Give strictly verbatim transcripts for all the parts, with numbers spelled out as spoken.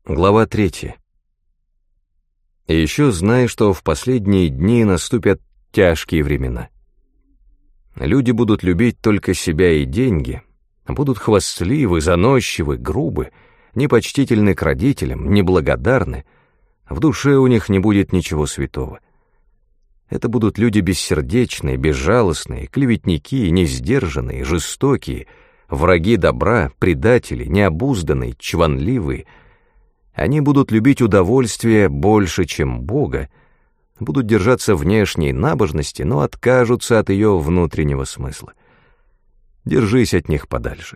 Глава третья. И еще знай, что в последние дни наступят тяжкие времена. Люди будут любить только себя и деньги, будут хвастливы, заносчивы, грубы, непочтительны к родителям, неблагодарны, в душе у них не будет ничего святого. Это будут люди бессердечные, безжалостные, клеветники, несдержанные, жестокие, враги добра, предатели, необузданные, чванливые. Они будут любить удовольствие больше, чем Бога, будут держаться внешней набожности, но откажутся от ее внутреннего смысла. Держись от них подальше.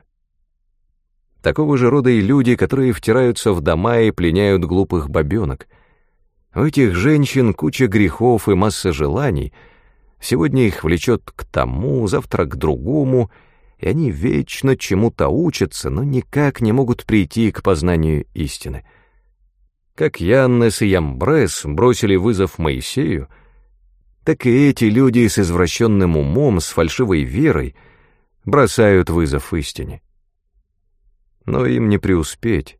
Такого же рода и люди, которые втираются в дома и пленяют глупых бабенок. У этих женщин куча грехов и масса желаний. Сегодня их влечет к тому, завтра к другому, и они вечно чему-то учатся, но никак не могут прийти к познанию истины. Как Яннес и Ямбрес бросили вызов Моисею, так и эти люди с извращенным умом, с фальшивой верой бросают вызов истине. Но им не преуспеть.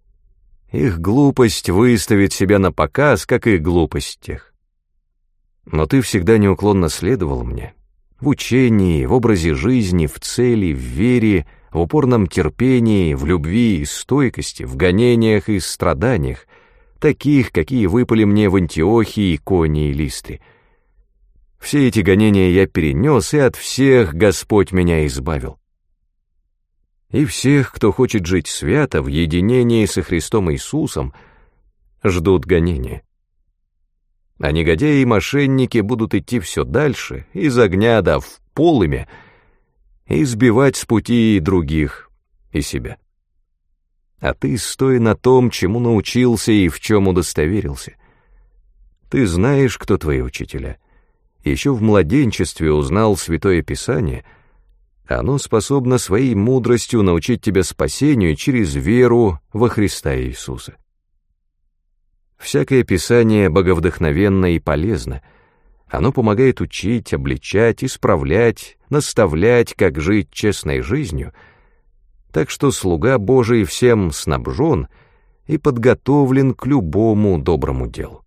Их глупость выставит себя на показ, как и глупость тех. Но ты всегда неуклонно следовал мне, в учении, в образе жизни, в цели, в вере, в упорном терпении, в любви и стойкости, в гонениях и страданиях, таких, какие выпали мне в Антиохии, Иконии и Листре. Все эти гонения я перенес, и от всех Господь меня избавил. И всех, кто хочет жить свято, в единении со Христом Иисусом, ждут гонения. А негодяи и мошенники будут идти все дальше, из огня да в полымя, и сбивать с пути и других, и себя. А ты стой на том, чему научился и в чем удостоверился. Ты знаешь, кто твои учителя. Еще в младенчестве узнал Святое Писание. Оно способно своей мудростью научить тебя спасению через веру во Христа Иисуса. Всякое Писание боговдохновенно и полезно. Оно помогает учить, обличать, исправлять, наставлять, как жить честной жизнью, так что слуга Божий всем снабжен и подготовлен к любому доброму делу.